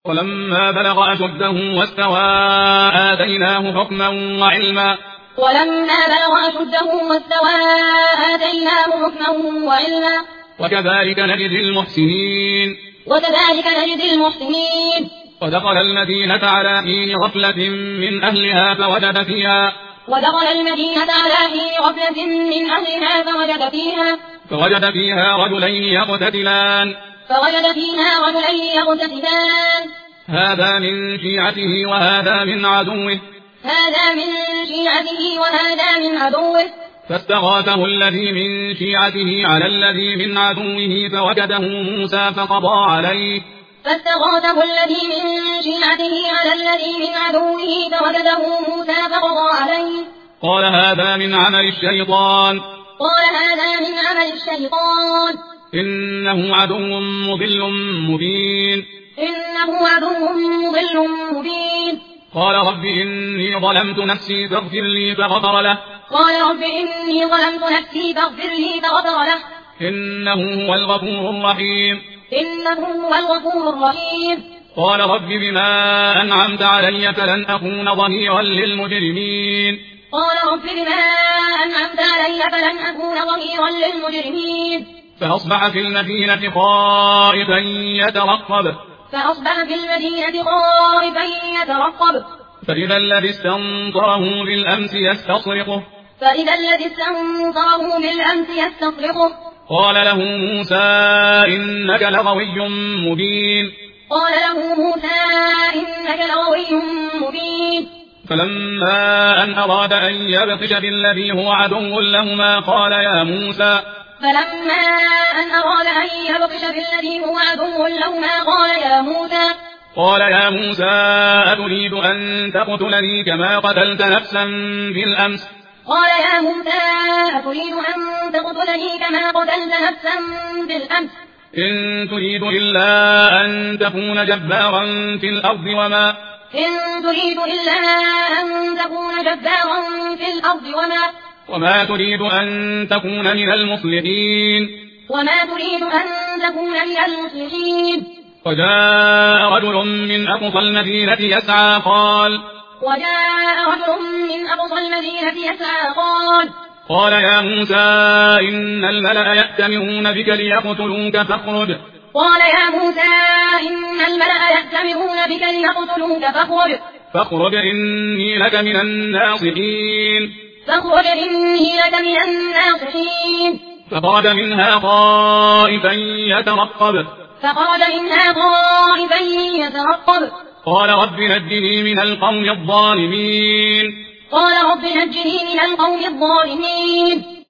ولما بلغ أشده واستوى آتيناه حكما وعلما. وكذلك نجزي المحسنين. ودخل المدينة على حين غفلة من أهلها فوجد فيها رجلين يقتتلان. هذا من شيعته وهذا من عدوه. فاستغاثه الذي من شيعته على الذي من عدوه فوجده موسى فقضى عليه. قال هذا من عمل الشيطان. إنه عدو مضل مبين. قال رب إني ظلمت نفسي فاغفر لي فغفر له. إنه هو الغفور الرحيم. قال رب بما أنعمت علي فلن أكون ظهيرا للمجرمين. فأصبح في المدينة خائفا يترقب. فإذا الذي استنصره بالأمس يستصرخه. قال له موسى إنك لغوي مبين. فلما أن أراد أن يبطش بالذي هو عدو لهما قال يا موسى أتريد أن تقتلني كما قتلت نفسا بالأمس. إن تريد إلا أن تكون جبارا في الأرض وما تريد أن تكون من المصلحين. وجاء رجل من أقصى المدينة يسعى قال يا موسى إن الملأ يأتمرون بك ليقتلوك فاخرج إني لك من الناصحين. فخرج منها خائفا يترقب. قال رب نجني من القوم الظالمين.